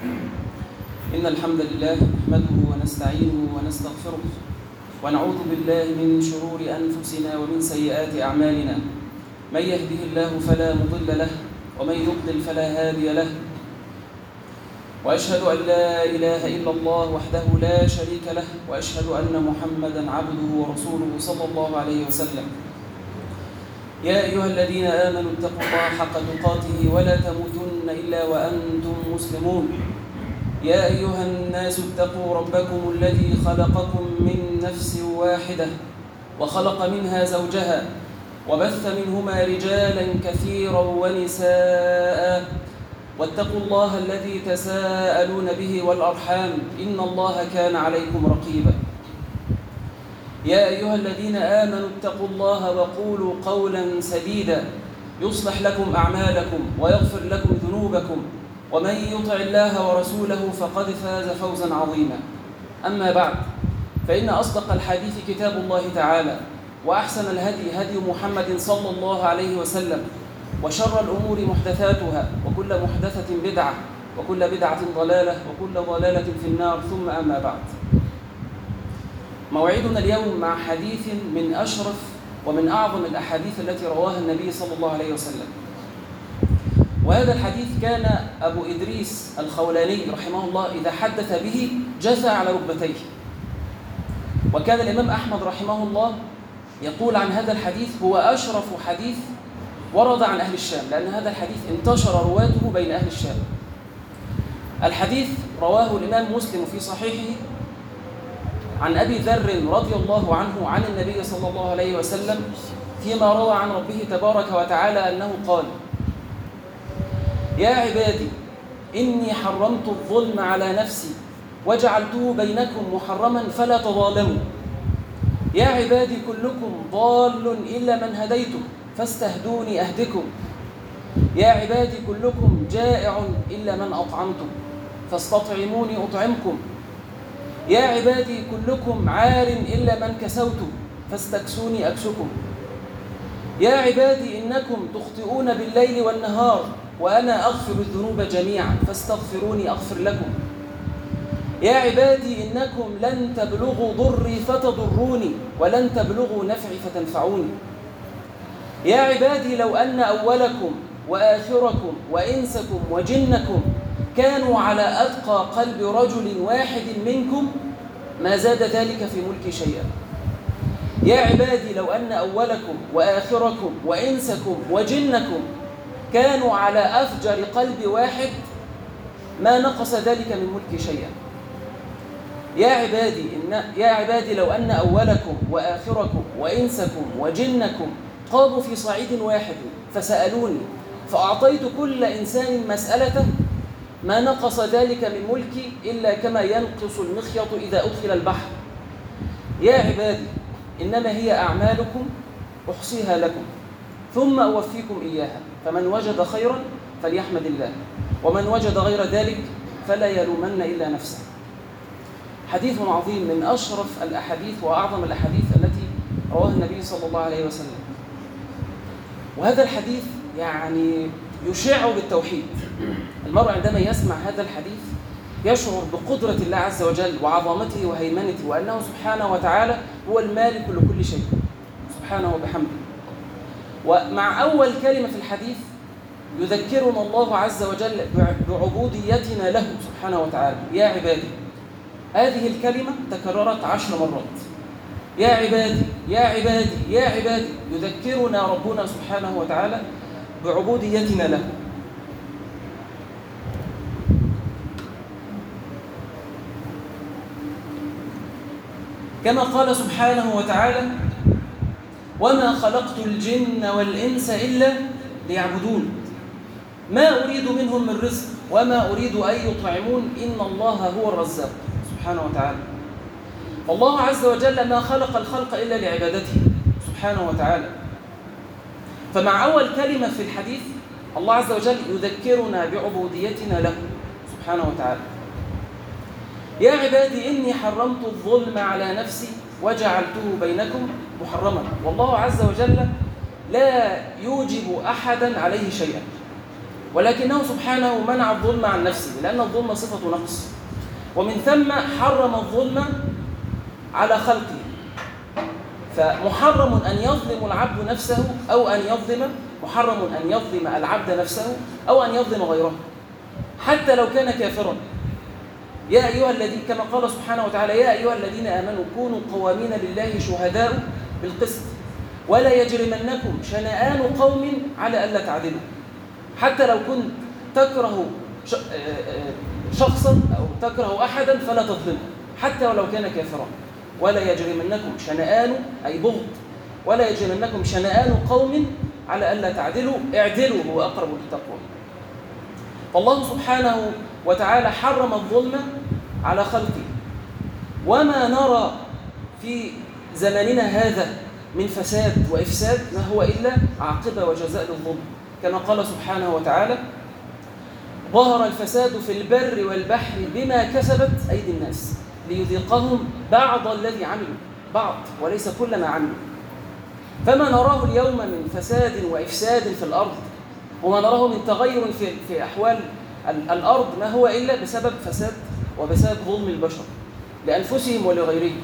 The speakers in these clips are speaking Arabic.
إن الحمد لله نحمده ونستعينه ونستغفره ونعوذ بالله من شرور أنفسنا ومن سيئات أعمالنا. من يهده الله فلا مضل له ومن يضلل فلا هادي له، وأشهد أن لا إله إلا الله وحده لا شريك له، وأشهد أن محمدًا عبده ورسوله صلى الله عليه وسلم. يا أيها الذين آمنوا اتقوا الله حق تقاته ولا تموتن إلا وأنتم مسلمون. يا أيها الناس اتقوا ربكم الذي خلقكم من نفس واحدة وخلق منها زوجها وبث منهما رجالا كثيرا ونساء، واتقوا الله الذي تساءلون به والأرحام إن الله كان عليكم رقيبا. يا أيها الذين آمنوا اتقوا الله وقولوا قولا سديدا يصلح لكم أعمالكم ويغفر لكم ذنوبكم، ومن يطع الله ورسوله فقد فاز فوزا عظيما. أما بعد، فإن أصدق الحديث كتاب الله تعالى، وأحسن الهدي هدي محمد صلى الله عليه وسلم، وشر الأمور محدثاتها، وكل محدثة بدعة، وكل بدعة ضلالة، وكل ضلالة في النار، ثم أما بعد. موعدنا اليوم مع حديث من أشرف ومن أعظم الأحاديث التي رواها النبي صلى الله عليه وسلم. وهذا الحديث كان أبو إدريس الخولاني رحمه الله إذا حدث به جثى على ركبتيه. وكان الإمام أحمد رحمه الله يقول عن هذا الحديث هو أشرف حديث ورد عن أهل الشام، لأن هذا الحديث انتشر رواته بين أهل الشام. الحديث رواه الإمام مسلم في صحيحه عن أبي ذر رضي الله عنه عن النبي صلى الله عليه وسلم فيما روى عن ربه تبارك وتعالى أنه قال: يا عبادي إني حرمت الظلم على نفسي وجعلته بينكم محرما فلا تظالموا. يا عبادي كلكم ضال إلا من هديته فاستهدوني أهدكم. يا عبادي كلكم جائع إلا من أطعمته فاستطعموني أطعمكم. يا عبادي كلكم عار إلا من كسوته فاستكسوني أكسكم. يا عبادي إنكم تخطئون بالليل والنهار وأنا أغفر الذنوب جميعا فاستغفروني أغفر لكم. يا عبادي إنكم لن تبلغوا ضري فتضروني ولن تبلغوا نفعي فتنفعوني. يا عبادي لو أن أولكم وآخركم وإنسكم وجنكم كانوا على أتقى قلب رجل واحد منكم ما زاد ذلك في ملكي شيئا. يا عبادي لو أن أولكم وآخركم وإنسكم وجنكم كانوا على أفجر قلب واحد ما نقص ذلك من ملكي شيئا. يا عبادي لو أن أولكم وآخركم وإنسكم وجنكم قاموا في صعيد واحد فسألوني فأعطيت كل إنسان مسألته ما نقص ذلك من ملكي إلا كما ينقص المخيط إذا أدخل البحر. يا عبادي إنما هي أعمالكم أحصيها لكم ثم أوفيكم إياها، فمن وجد خيرا فليحمد الله، ومن وجد غير ذلك فلا يلومن إلا نفسه. حديث عظيم من أشرف الأحاديث وأعظم الأحاديث التي رواها النبي صلى الله عليه وسلم. وهذا الحديث يعني يشع بالتوحيد. المرء عندما يسمع هذا الحديث يشعر بقدرة الله عز وجل وعظمته وهيمنته، وأنه سبحانه وتعالى هو المالك لكل شيء سبحانه وبحمده. ومع أول كلمة في الحديث يذكرنا الله عز وجل بعبوديتنا له سبحانه وتعالى. يا عبادي، هذه الكلمة تكررت 10 مرات. يا عبادي يا عبادي يا عبادي، يذكرنا ربنا سبحانه وتعالى بعبوديتنا له. كما قال سبحانه وتعالى: وما خلقت الجن والإنس إلا ليعبدون ما أريد منهم من رزق وما أريد أن يطعمون إن الله هو الرزاق سبحانه وتعالى. فالله عز وجل ما خلق الخلق إلا لعبادته سبحانه وتعالى. فمع أول كلمة في الحديث الله عز وجل يذكرنا بعبوديتنا له سبحانه وتعالى. يا عبادي إني حرمت الظلم على نفسي وجعلته بينكم محرما. والله عز وجل لا يوجب أحدا عليه شيئا، ولكنه سبحانه منع الظلم عن نفسه، لأن الظلم صفة نقص، ومن ثم حرم الظلم على خلقه. فمحرم أن يظلم العبد نفسه أو أن يظلم، محرم أن يظلم العبد نفسه أو أن يظلم غيره حتى لو كان كافرا. يا أيها الذين، كما قال سبحانه وتعالى: يا أيها الذين آمنوا كونوا قوامين لله شهداء بالقسط ولا يجرمنكم شنآن قوم على ألا تعدلوا. حتى لو كنت تكره شخصا أو تكره أحدا فلا تظلمه حتى ولو كان كافرا. ولا يجرمنكم شنآن أي بغض، ولا يجرمنكم شنآن قوم على ألا تعدلوا، اعدلوا هو أقرب للتقوى. فالله سبحانه وتعالى حرم الظلم على خلقه، وما نرى في زماننا هذا من فساد وإفساد ما هو إلا عاقبة وجزاء للظلم، كما قال سبحانه وتعالى: ظهر الفساد في البر والبحر بما كسبت أيدي الناس ليذيقهم بعض الذي عملوا، بعض وليس كل ما عملوا. فما نراه اليوم من فساد وإفساد في الأرض، وما نراه من تغير في أحوال الأرض ما هو إلا بسبب فساد وبسبب ظلم البشر لأنفسهم ولغيرهم.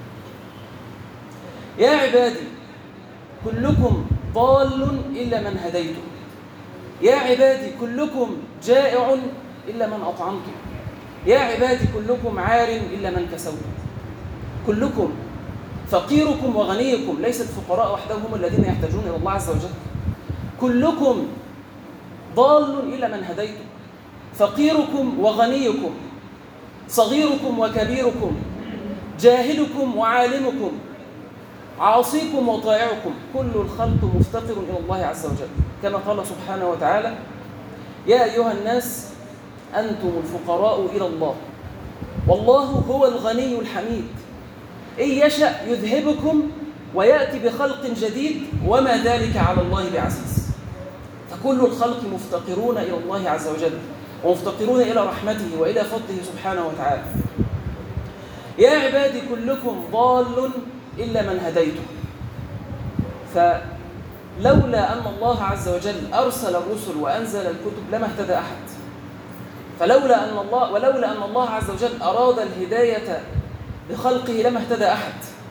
يا عبادي كلكم ضال إلا من هديته، يا عبادي كلكم جائع إلا من أطعمته، يا عبادي كلكم عار إلا من كسوته. كلكم، فقيركم وغنيكم، ليس الفقراء وحدهم هم الذين يحتاجون إلى الله عز وجل. كلكم ضال إلا من هديته، فقيركم وغنيكم، صغيركم وكبيركم، جاهلكم وعالمكم، عاصيكم وطائعكم، كل الخلق مفتقر إلى الله عز وجل، كما قال سبحانه وتعالى: يا أيها الناس أنتم الفقراء إلى الله والله هو الغني الحميد إن يشأ يذهبكم ويأتي بخلق جديد وما ذلك على الله بعزيز. فكل الخلق مفتقرون إلى الله عز وجل، ومفتقرون إلى رحمته وإلى فضله سبحانه وتعالى. يا عبادي كلكم ضال إلا من هديته. فلولا أن الله عز وجل أرسل الرسل وأنزل الكتب لما اهتدى أحد. ولولا أن الله عز وجل أراد الهداية بخلقه لما اهتدى أحد.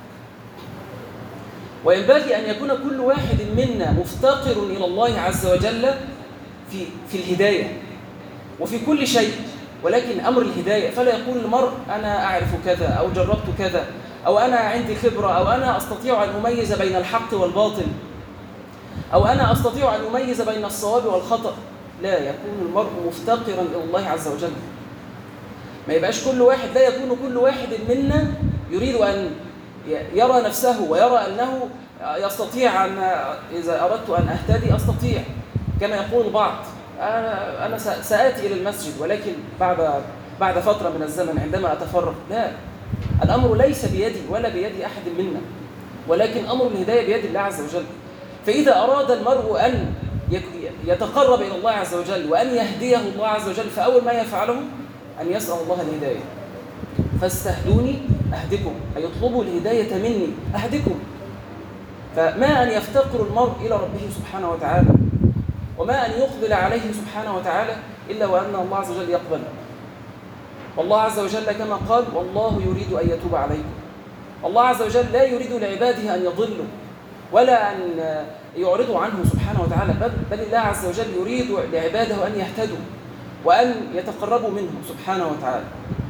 وينبغي أن يكون كل واحد منا مفتقر إلى الله عز وجل في الهداية وفي كل شيء، ولكن أمر الهداية فلا يقول المرء أنا أعرف كذا أو جربت كذا أو أنا عندي خبرة أو أنا أستطيع أن أميز بين الحق والباطل أو أنا أستطيع أن أميز بين الصواب والخطأ. لا، يكون المرء مفتقرا إلى الله عز وجل. ما يبقاش كل واحد، لا يكون كل واحد منا يريد أن يرى نفسه ويرى أنه يستطيع أن إذا أردت أن أهتدي أستطيع، كما يقول البعض أنا سآتي إلى المسجد ولكن بعد فترة من الزمن عندما أتفرغ. لا، الأمر ليس بيدي ولا بيد أحد منا، ولكن أمر الهداية بيد الله عز وجل. فإذا أراد المرء أن يتقرب إلى الله عز وجل وأن يهديه الله عز وجل، فأول ما يفعله أن يسأل الله الهداية. فاستهدوني أهدكم، أي يطلبوا الهداية مني أهدكم. فما أن يفتقر المرء إلى ربه سبحانه وتعالى، وما أن يقبل عليه سبحانه وتعالى إلا وأن الله عز وجل يقبل. والله عز وجل كما قال: والله يريد أن يتوب عليكم. الله عز وجل لا يريد لعباده أن يضلوا ولا أن يعرضوا عنه سبحانه وتعالى، بل الله عز وجل يريد لعباده أن يهتدوا وأن يتقربوا منه سبحانه وتعالى.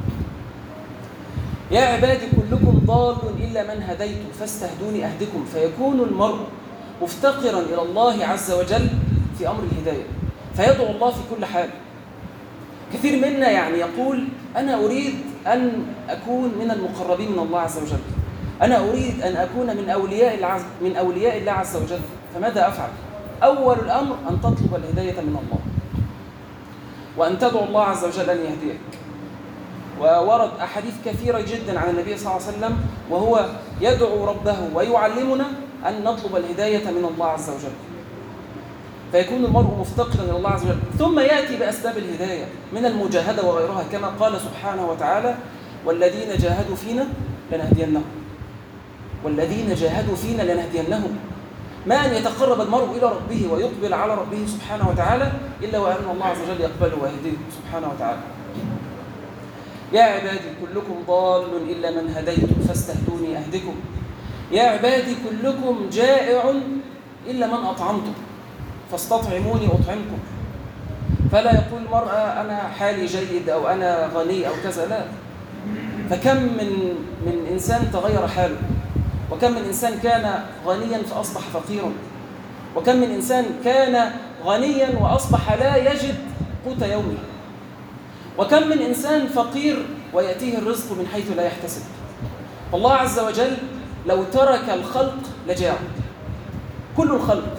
يا عبادي كلكم ضال إلا من هديت فاستهدوني أهدكم. فيكون المرء مفتقرا إلى الله عز وجل في أمر الهداية، فيدعو الله في كل حال. كثير منا يقول أنا أريد أن أكون من المقربين من الله عز وجل، أنا أريد أن أكون من أولياء الله عز وجل، فماذا أفعل؟ أول الأمر أن تطلب الهداية من الله وأن تدعو الله عز وجل أن يهديك. وورد أحاديث كثيرة جدا عن النبي صلى الله عليه وسلم وهو يدعو ربه ويعلمنا أن نطلب الهداية من الله عز وجل. فيكون المرء مفتقرا إلى الله عز وجل، ثم يأتي بأسباب الهداية من المجاهدة وغيرها، كما قال سبحانه وتعالى: والذين جاهدوا فينا لنهدينهم، والذين جاهدوا فينا لنهدينهم. ما أن يتقرب المرء إلى ربه ويقبل على ربه سبحانه وتعالى إلا وأن الله عز وجل يقبله ويهديه سبحانه وتعالى. يا عبادي كلكم ضال إلا من هديت فاستهدوني أهدكم. يا عبادي كلكم جائع إلا من أطعمتم فاستطعموني أطعمكم. فلا يقول المرأة أنا حالي جيد أو أنا غني أو كذا، لا. فكم من إنسان تغير حاله، وكم من إنسان كان غنيا فأصبح فقيرا، وكم من إنسان كان غنيا وأصبح لا يجد قوت يومه، وكم من إنسان فقير ويأتيه الرزق من حيث لا يحتسب. الله عز وجل لو ترك الخلق لجاعوا، كل الخلق.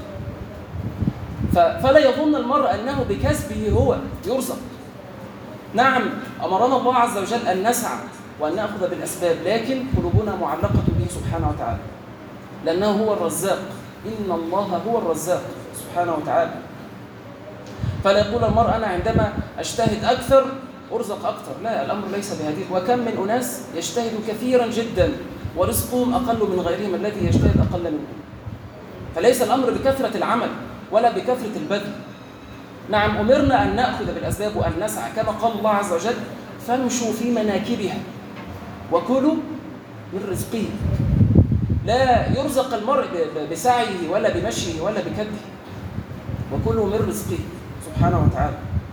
فلا يظن المرء أنه بكسبه هو يرزق. نعم، أمرنا الله عز وجل أن نسعى وأن نأخذ بالأسباب، لكن قلوبنا معلقة به سبحانه وتعالى، لأنه هو الرزاق. إن الله هو الرزاق سبحانه وتعالى. فلا يقول المرء أنا عندما أجتهد أكثر أرزق أكثر، لا، الأمر ليس بهذه. وكم من أناس يجتهد كثيرا جدا ورزقهم أقل من غيرهم الذي يجتهد أقل منهم. فليس الأمر بكثرة العمل ولا بكثرة البذل. نعم، أمرنا أن نأخذ بالأسباب وأن نسعى كما قال الله عز وجل فامشوا في مناكبها وكلوا من رزقه. لا يرزق المرء بسعيه ولا بمشيه ولا بكده، وكلوا من رزقه سبحانه وتعالى.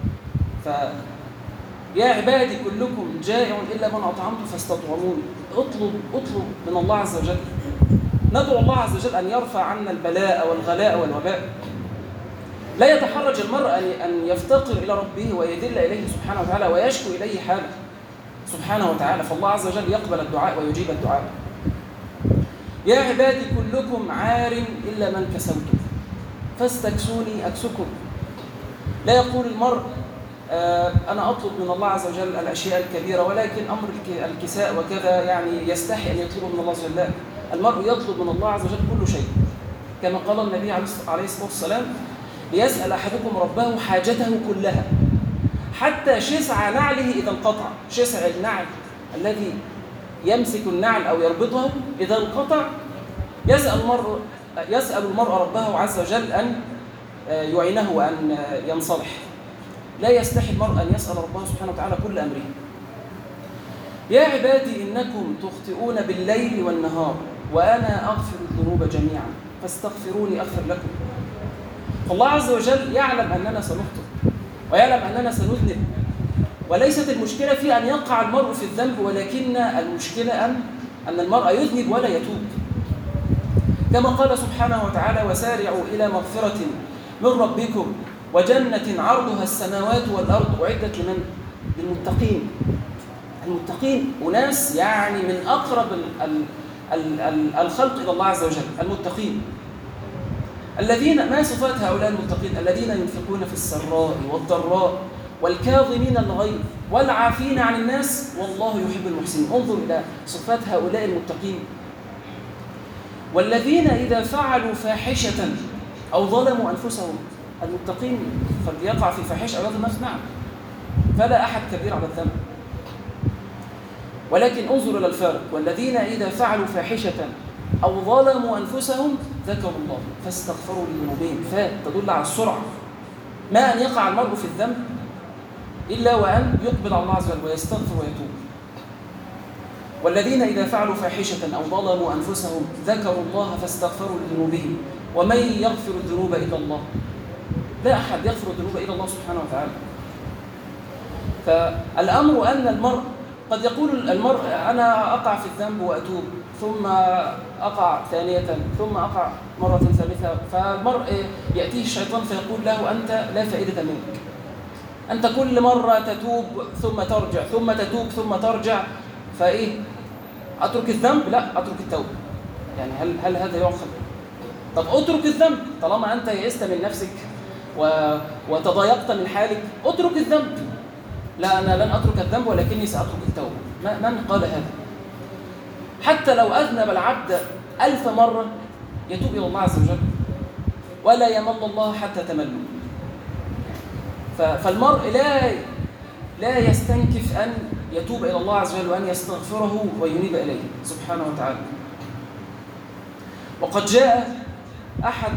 يا عبادي كلكم جائع إلا من أطعمت فاستطعموني. اطلب من الله عز وجل. ندعو الله عز وجل أن يرفع عنا البلاء والغلاء والوباء. لا يتحرج المرء أن يفتقر إلى ربه ويدل إليه سبحانه وتعالى ويشكو إليه حاله سبحانه وتعالى، فالله عز وجل يقبل الدعاء ويجيب الدعاء. يا عبادي كلكم عار إلا من كسوته فاستكسوني أكسكم. لا يقول المرء أنا أطلب من الله عز وجل الأشياء الكبيرة، ولكن أمر الكساء وكذا يعني يستحي أن يطلب من الله عز وجل. المرء يطلب من الله عز وجل كل شيء، كما قال النبي عليه الصلاة والسلام ليسأل أحدكم ربه حاجته كلها حتى شسع نعله إذا انقطع. شسع النعل الذي يمسك النعل أو يربطه إذا انقطع يسأل المرء ربه عز وجل أن يعينه وأن ينصلح. لا يستحي المرء أن يسأل ربه سبحانه وتعالى كل أمره. يا عبادي إنكم تخطئون بالليل والنهار وأنا أغفر الذنوب جميعا فاستغفروني أغفر لكم. فالله عز وجل يعلم أننا سنخطئ ويعلم أننا سنذنب، وليست المشكلة في أن يقع المرء في الذنب، ولكن المشكلة أن المرء يذنب ولا يتوب. كما قال سبحانه وتعالى وسارعوا إلى مغفرة من ربكم وجنة عرضها السماوات والأرض أعدت لمن؟ للمتقين. المتقين أناس يعني من أقرب الخلق إلى الله عز وجل، المتقين الذين، ما صفات هؤلاء المتقين؟ الذين ينفقون في السراء والضراء والكاظمين الغيظ والعافين عن الناس والله يحب المحسنين. انظر إلى صفات هؤلاء المتقين. والذين إذا فعلوا فاحشة أو ظلموا أنفسهم. المتقين قد يقع في فاحشة أو يظلم نفسه، نعم، فلا أحد كبير على الذنب، ولكن انظر إلى الفارق. والذين إذا فعلوا فاحشة أو ظلموا أنفسهم ذكروا الله فاستغفروا لذنوبهم. فتدل على السرعة، ما أن يقع المرء في الذنب إلا وأن يقبل على الله عز وجل ويستغفر ويتوب. والذين إذا فعلوا فاحشة أو ظلموا أنفسهم ذكروا الله فاستغفروا لذنوبهم ومن يغفر الذنوب إلا الله. لا أحد يغفر الذنوب إلا الله سبحانه وتعالى. فالأمر أن المرء قد يقول المرء أنا أقع في الذنب وأتوب، ثم أقع ثانية، ثم أقع مرة ثالثة، فالمرء يأتيه الشيطان فيقول له أنت لا فائدة منك، أنت كل مرة تتوب ثم ترجع ثم تتوب ثم ترجع، فإيه؟ أترك الذنب؟ لا، أترك التوبة. يعني هل هذا يعقل؟ طب أترك الذنب طالما أنت يئست من نفسك وتضايقت من حالك، أترك الذنب. لا، أنا لن أترك الذنب ولكني سأترك التوبة. من قال هذا؟ حتى لو أذنب العبد 1000 مرة يتوب إلى الله عز وجل ولا يمل الله حتى تملوا. فالمرء لا يستنكف أن يتوب إلى الله عز وجل وأن يستغفره وينيب إليه سبحانه وتعالى. وقد جاء أحد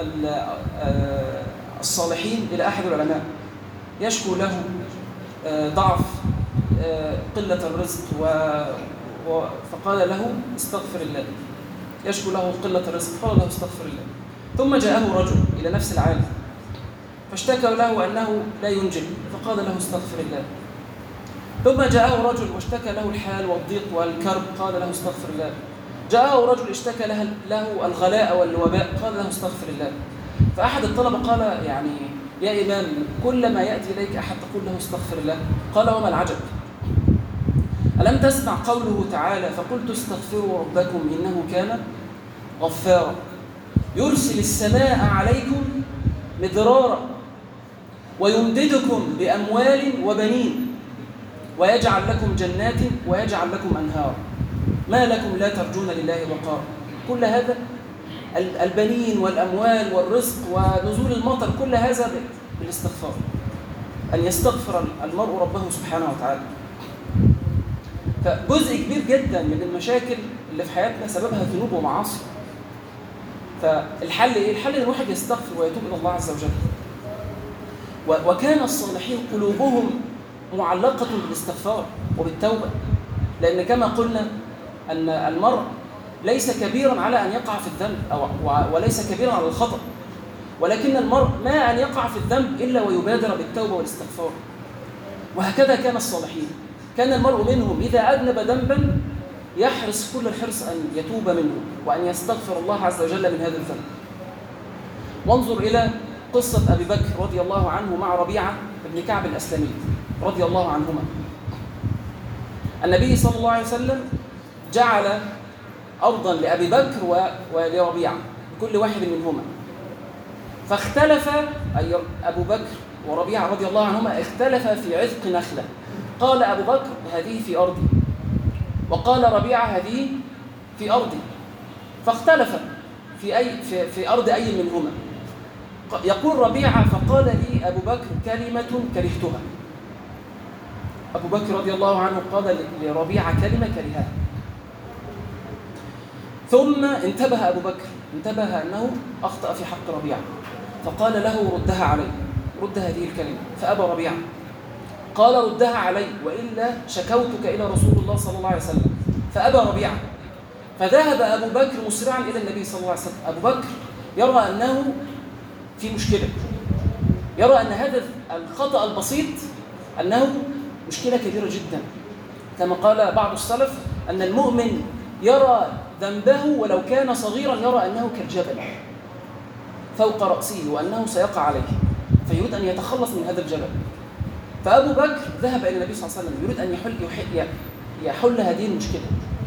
الصالحين إلى أحد العلماء يشكو له ضعف قلة الرزق فقال له استغفر الله. يشكو له قلة الرزق قال له استغفر الله. ثم جاءه رجل إلى نفس العالم فاشتكى له أنه لا ينجب فقال له استغفر الله. ثم جاءه رجل واشتكى له الحال والضيق والكرب قال له استغفر الله. جاءه رجل اشتكى له الغلاء والوباء قال له استغفر الله. فأحد الطلبة قال يعني يا إمام كلما يأتي إليك أحد تقول له استغفر الله؟ قال وما العجب؟ ألم تسمع قوله تعالى فقلت استغفروا ربكم إنه كان غفارا يرسل السماء عليكم مدرارا ويمددكم بأموال وبنين ويجعل لكم جنات ويجعل لكم أنهار ما لكم لا ترجون لله وقارا. كل هذا البنين والأموال والرزق ونزول المطر كل هذا بالاستغفار، أن يستغفر المرء ربه سبحانه وتعالى. فجزء كبير جدا من المشاكل اللي في حياتنا سببها ذنوب ومعاصي. فالحل إيه؟ الحل إن الواحد يستغفر ويتوب إلى الله عز وجل. وكان الصالحين قلوبهم معلقة بالاستغفار وبالتوبة، لأن كما قلنا أن المرء ليس كبيرا على أن يقع في الذنب وليس كبيرا على الخطأ، ولكن المرء ما أن يقع في الذنب إلا ويبادر بالتوبة والاستغفار. وهكذا كان الصالحين، كان المرء منهم إذا أذنب ذنبا يحرص كل الحرص أن يتوب منه وأن يستغفر الله عز وجل من هذا الذنب. وانظر إلى قصة أبي بكر رضي الله عنه مع ربيعة بن كعب الأسلمي رضي الله عنهما. النبي صلى الله عليه وسلم جعل أرضا لأبي بكر ولربيعة كل واحد منهما، فاختلف أي أبو بكر وربيعة رضي الله عنهما اختلفا في عذق نخلة. قال أبو بكر هذه في أرضي، وقال ربيعة هذه في أرضي، فاختلفا في أرض أي منهما. يقول ربيعة فقال لي أبو بكر كلمة كرهتها. أبو بكر رضي الله عنه قال لربيعة كلمة كرهها. ثم انتبه أبو بكر، انتبه أنه أخطأ في حق ربيعة، فقال له ردها علي، رد هذه الكلمة. فأبى ربيعة، قال ردها علي وإلا شكوتك إلى رسول الله صلى الله عليه وسلم. فأبى ربيعة، فذهب أبو بكر مسرعا إلى النبي صلى الله عليه وسلم. أبو بكر يرى أنه في مشكلة، يرى أن هذا الخطأ البسيط أنه مشكلة كبيرة جدا، كما قال بعض السلف أن المؤمن يرى ذنبه ولو كان صغيرا يرى أنه كالجبل فوق رأسه وأنه سيقع عليه، فيريد أن يتخلص من هذا الجبل. فأبو بكر ذهب إلى النبي صلى الله عليه وسلم يريد أن يحل هذه المشكلة.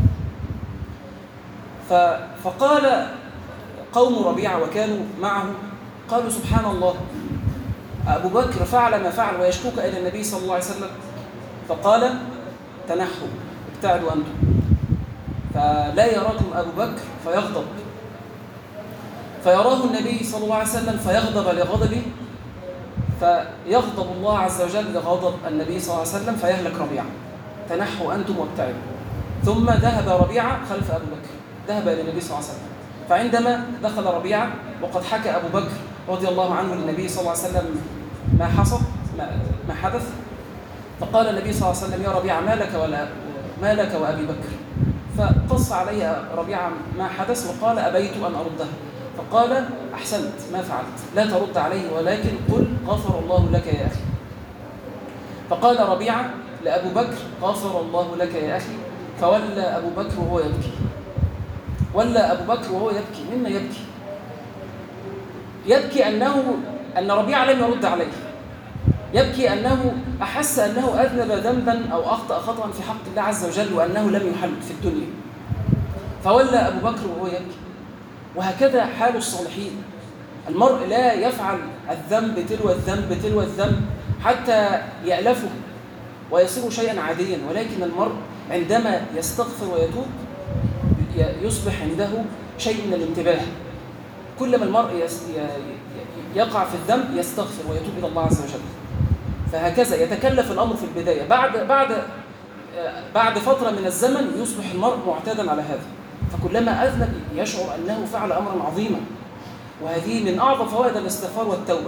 فقال قوم ربيعة وكانوا معه قالوا سبحان الله أبو بكر فعل ما فعل ويشكوك إلى النبي صلى الله عليه وسلم. فقال تنحوا ابتعدوا أنتم، فلا يراكم أبو بكر فيغضب، فيراه النبي صلى الله عليه وسلم فيغضب لغضبه، فيغضب الله عز وجل لغضب النبي صلى الله عليه وسلم فيهلك ربيعة. تنحوا أنتم وابتعدوا. ثم ذهب ربيعة خلف أبو بكر، ذهب إلى النبي صلى الله عليه وسلم. فعندما دخل ربيعة وقد حكى أبو بكر رضي الله عنه للنبي صلى الله عليه وسلم ما حدث، فقال النبي صلى الله عليه وسلم يا ربيعة ما لك وأبي بكر؟ فقص عليه ربيعة ما حدث وقال أبيت أن أردها. فقال أحسنت ما فعلت، لا ترد عليه ولكن قل غفر الله لك يا أخي. فقال ربيعة لأبو بكر غفر الله لك يا أخي. فولى أبو بكر وهو يبكي، ولى أبو بكر وهو يبكي. مما يبكي؟ يبكي أن ربيعة لم يرد عليه، يبكي أنه أحس أنه أذنب ذنبا أو أخطأ خطأ في حق الله عز وجل وأنه لم يحل في الدنيا. فولى أبو بكر وهو يبكي. وهكذا حال الصالحين، المرء لا يفعل الذنب تلو الذنب حتى يألفه ويصير شيئا عاديا، ولكن المرء عندما يستغفر ويتوب يصبح عنده شيء من الانتباه. كلما المرء يقع في الذنب يستغفر ويتوب إلى الله عز وجل. فهكذا يتكلف الأمر في البداية، بعد فترة من الزمن يصبح المرء معتادا على هذا، فكلما أذنب يشعر أنه فعل أمرا عظيما. وهذه من أعظم فوائد الاستغفار والتوبة.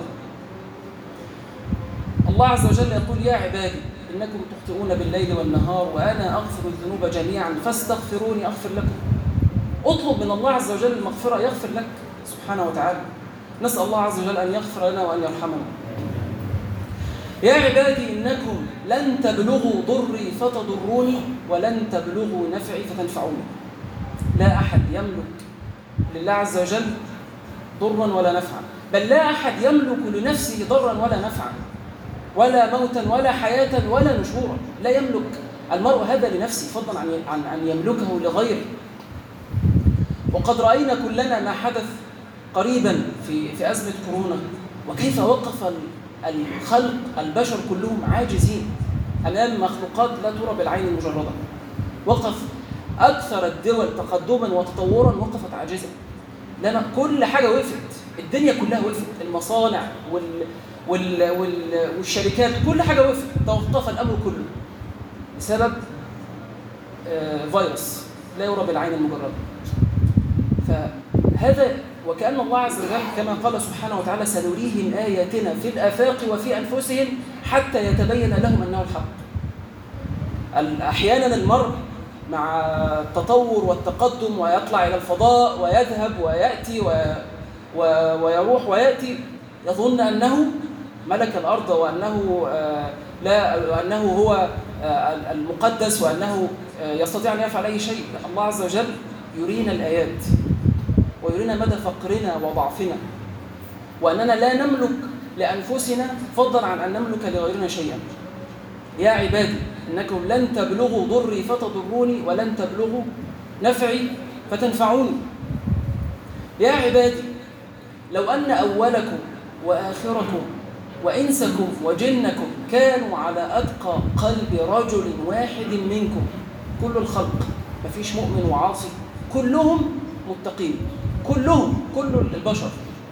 الله عز وجل يقول: يا عبادي إنكم تخطئون بالليل والنهار وأنا أغفر الذنوب جميعا فاستغفروني أغفر لكم. اطلب من الله عز وجل المغفرة يغفر لك سبحانه وتعالى. نسأل الله عز وجل أن يغفر لنا وأن يرحمنا. يا عبادي إنكم لن تبلغوا ضري فتضروني ولن تبلغوا نفعي فتنفعوني. لا أحد يملك لله عز وجل ضرا ولا نفعا، بل لا أحد يملك لنفسه ضرا ولا نفعا، ولا موتا ولا حياة ولا نشورا. لا يملك المرء هذا لنفسه فضلا عن أن يملكه لغيره. وقد رأينا كلنا ما حدث قريبا في أزمة كورونا، وكيف وقف الخلق البشر كلهم عاجزين أمام مخلوقات لا ترى بالعين المجردة. وقف أكثر الدول تقدما وتطورا وقفت عاجزة، لأن كل حاجة وقفت، الدنيا كلها وقفت، المصانع والشركات كل حاجة وقفت، توقف الأمر كله بسبب فيروس لا يرى بالعين المجردة. فهذا وكأن الله عز وجل كما قال سبحانه وتعالى: سنريهم آياتنا في الآفاق وفي أنفسهم حتى يتبين لهم أنه الحق. أحيانا المرء مع التطور والتقدم ويطلع إلى الفضاء ويذهب ويأتي ويروح ويأتي يظن أنه ملك الأرض وأنه هو المقدس وأنه يستطيع أن يفعل أي شيء. الله عز وجل يرينا الآيات ويرينا مدى فقرنا وضعفنا، وأننا لا نملك لأنفسنا فضلا عن أن نملك لغيرنا شيئا. يا عبادي إنكم لن تبلغوا ضري فتضروني ولن تبلغوا نفعي فتنفعوني. يا عبادي لو أن أولكم وآخركم وإنسكم وجنكم كانوا على أتقى قلب رجل واحد منكم، كل الخلق مفيش مؤمن وعاصي، كلهم متقين، كل البشر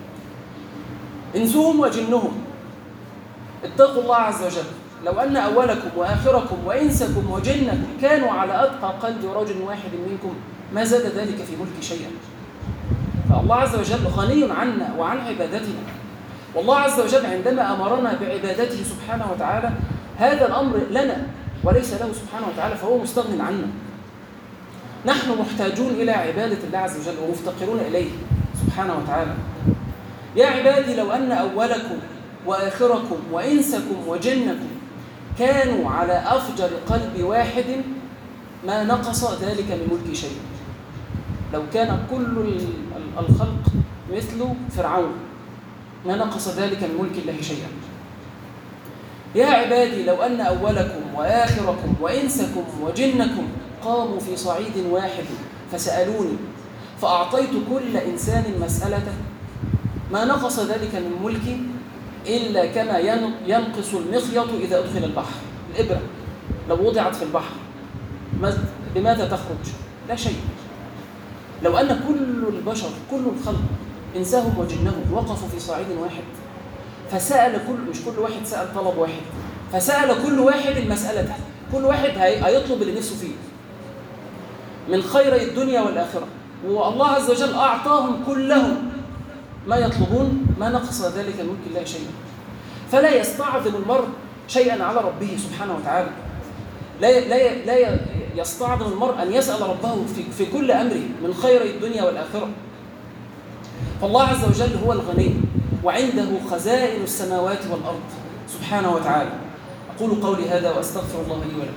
إنسهم وجنهم اتقوا الله عز وجل. لو أن أولكم وآخركم وإنسكم وجنكم كانوا على أتقى قلب رجل واحد منكم ما زاد ذلك في ملك شيئا. فالله عز وجل غني عنا وعن عبادتنا، والله عز وجل عندما أمرنا بعبادته سبحانه وتعالى هذا الأمر لنا وليس له سبحانه وتعالى، فهو مستغن عنا. نحن محتاجون إلى عبادة الله عز وجل ومفتقرون إليه سبحانه وتعالى. يا عبادي لو أن أولكم وآخركم وإنسكم وجنكم كانوا على أفجر قلب واحد ما نقص ذلك من ملك شيء. لو كان كل الخلق مثل فرعون ما نقص ذلك من ملك الله شيئا. يا عبادي لو أن أولكم وآخركم وإنسكم وجنكم قاموا في صعيد واحد فسألوني فأعطيت كل إنسان مسألته ما نقص ذلك من ملكي إلا كما ينقص المخيط إذا أدخل البحر. الإبرة لو وضعت في البحر بماذا تخرج؟ لا شيء. لو أن كل البشر كل الخلق إنساهم وجنهم وقفوا في صعيد واحد فسأل مش كل واحد سأل طلب واحد، فسأل كل واحد مسألته، كل واحد هيطلب اللي نفسه فيه من خير الدنيا والآخرة، والله عز وجل أعطاهم كلهم ما يطلبون ما نقص ذلك من ملك الله شيئا. فلا يستعظم المرء شيئا على ربه سبحانه وتعالى، لا يستعظم المرء أن يسأل ربه في كل أمره من خير الدنيا والآخرة. فالله عز وجل هو الغني وعنده خزائن السماوات والأرض سبحانه وتعالى. أقول قولي هذا وأستغفر الله لي ولكم.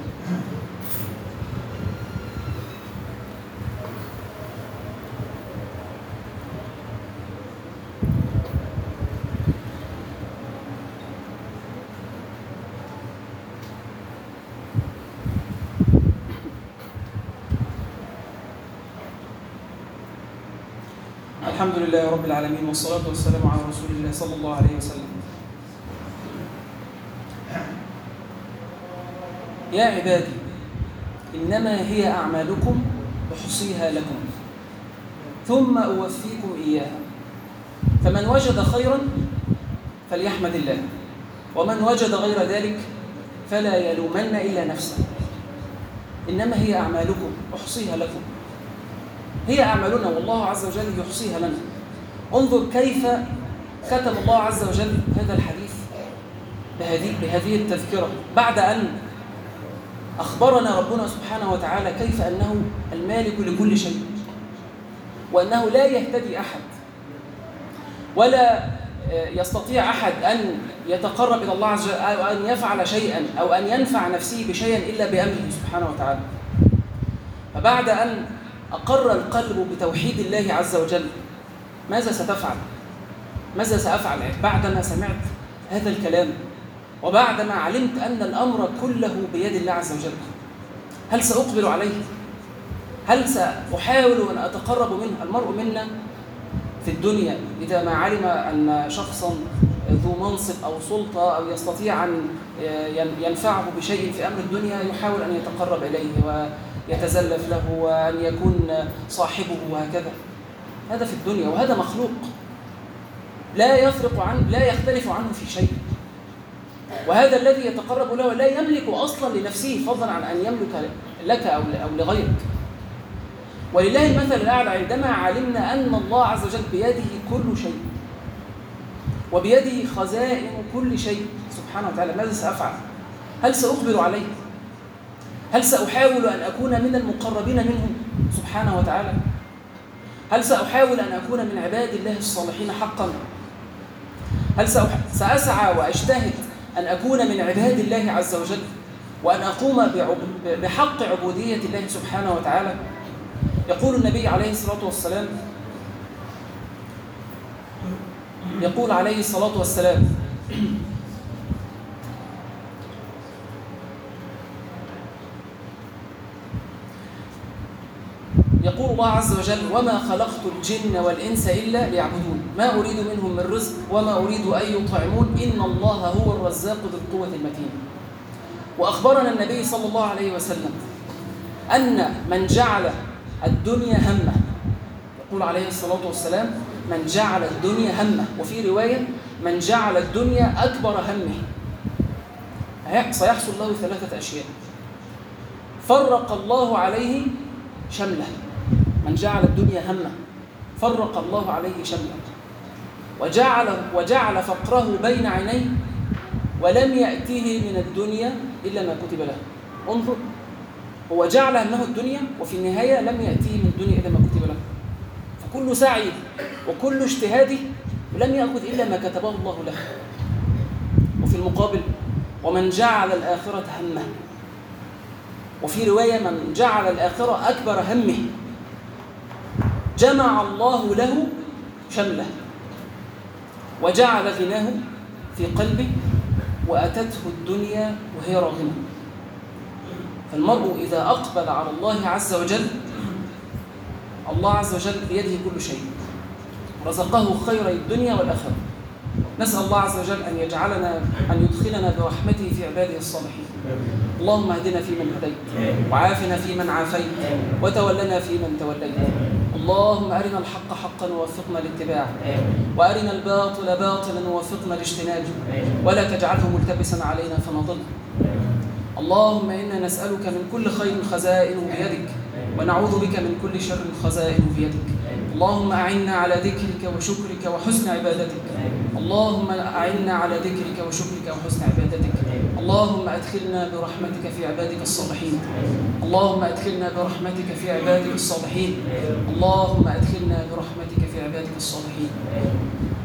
الحمد لله رب العالمين والصلاة والسلام على رسول الله صلى الله عليه وسلم. يا عبادي إنما هي أعمالكم أحصيها لكم ثم أوفيكم إياها، فمن وجد خيرا فليحمد الله، ومن وجد غير ذلك فلا يلومن إلا نفسه. إنما هي أعمالكم أحصيها لكم، هي أعمالنا والله عز وجل يحصيها لنا. انظر كيف ختم الله عز وجل هذا الحديث بهذه التذكرة بعد أن أخبرنا ربنا سبحانه وتعالى كيف أنه المالك لكل شيء، وأنه لا يهتدي أحد ولا يستطيع أحد أن يتقرب إلى الله عز وجل أو أن يفعل شيئا أو أن ينفع نفسه بشيء إلا بأمره سبحانه وتعالى. فبعد أن أقر القلب بتوحيد الله عز وجل، ماذا ستفعل؟ ماذا سأفعل بعدما سمعت هذا الكلام وبعدما علمت أن الأمر كله بيد الله عز وجل؟ هل سأقبل عليه؟ هل سأحاول أن أتقرب منه؟ المرء منا في الدنيا إذا ما علم أن شخصا ذو منصب أو سلطة أو يستطيع أن ينفعه بشيء في أمر الدنيا يحاول أن يتقرب إليه ويتزلف له وأن يكون صاحبه وهكذا. هذا في الدنيا، وهذا مخلوق لا يختلف عنه في شيء. وهذا الذي يتقرب له لا يملك أصلا لنفسه فضلا عن أن يملك لك أو لغيرك. ولله المثل الأعلى عندما علمنا أن الله عز وجل بيده كل شيء وبيده خزائن كل شيء سبحانه وتعالى، ماذا سأفعل؟ هل سأقبل عليه؟ هل سأحاول أن أكون من المقربين منه سبحانه وتعالى؟ هل سأحاول أن أكون من عباد الله الصالحين حقا؟ هل سأسعى وأجتهد أن أكون من عباد الله عز وجل وأن أقوم بحق عبودية الله سبحانه وتعالى؟ يقول النبي عليه الصلاة والسلام يقول الله عز وجل: وما خلقت الجن والإنس إلا ليعبدون ما أريد منهم من رزق وما أريد أن يطعمون إن الله هو الرزاق ذو القوة المتين. وأخبرنا النبي صلى الله عليه وسلم أن من جعل الدنيا همه، يقول عليه الصلاة والسلام: من جعل الدنيا همه، وفي رواية: من جعل الدنيا أكبر همه، سيحصل له 3 أشياء: فرق الله عليه شمله، من جعل الدنيا همه فرق الله عليه شمله، وجعل فقره بين عينيه ولم يأته من الدنيا إلا ما كتب له. انظر، هو جعل همه الدنيا وفي النهاية لم يأته من الدنيا إلا ما كتب له، فكل سعي وكل اجتهاده لم يأخذ إلا ما كتبه الله له. وفي المقابل: ومن جعل الآخرة همه، وفي رواية: من جعل الآخرة أكبر همه جمع الله له شمله وجعل غناه في قلبه وأتته الدنيا وهي راغمة. فالمرء إذا أقبل على الله عز وجل، الله عز وجل بيده كل شيء، رزقه خير الدنيا والآخرة. نسأل الله عز وجل أن يدخلنا برحمته في عباده الصالحين. اللهم اهدنا فيمن هديت، وعافنا فيمن عافيت، وتولنا فيمن توليت. اللهم أرنا الحق حقا ووفقنا لاتباعه، وأرنا الباطل باطلا ووفقنا لاجتنابه، ولا تجعله ملتبسا علينا فنضل. اللهم إنا نسألك من كل خير خزائنه بيدك، ونعوذ بك من كل شر خزائنه بيدك. اللهم أعنا على ذكرك وشكرك وحسن عبادتك. اللهم أعنا على ذكرك وشكرك وحسن عبادتك. اللهم أدخلنا برحمتك في عبادك الصالحين. اللهم أدخلنا برحمتك في عبادك الصالحين. اللهم أدخلنا برحمتك في عبادك الصالحين.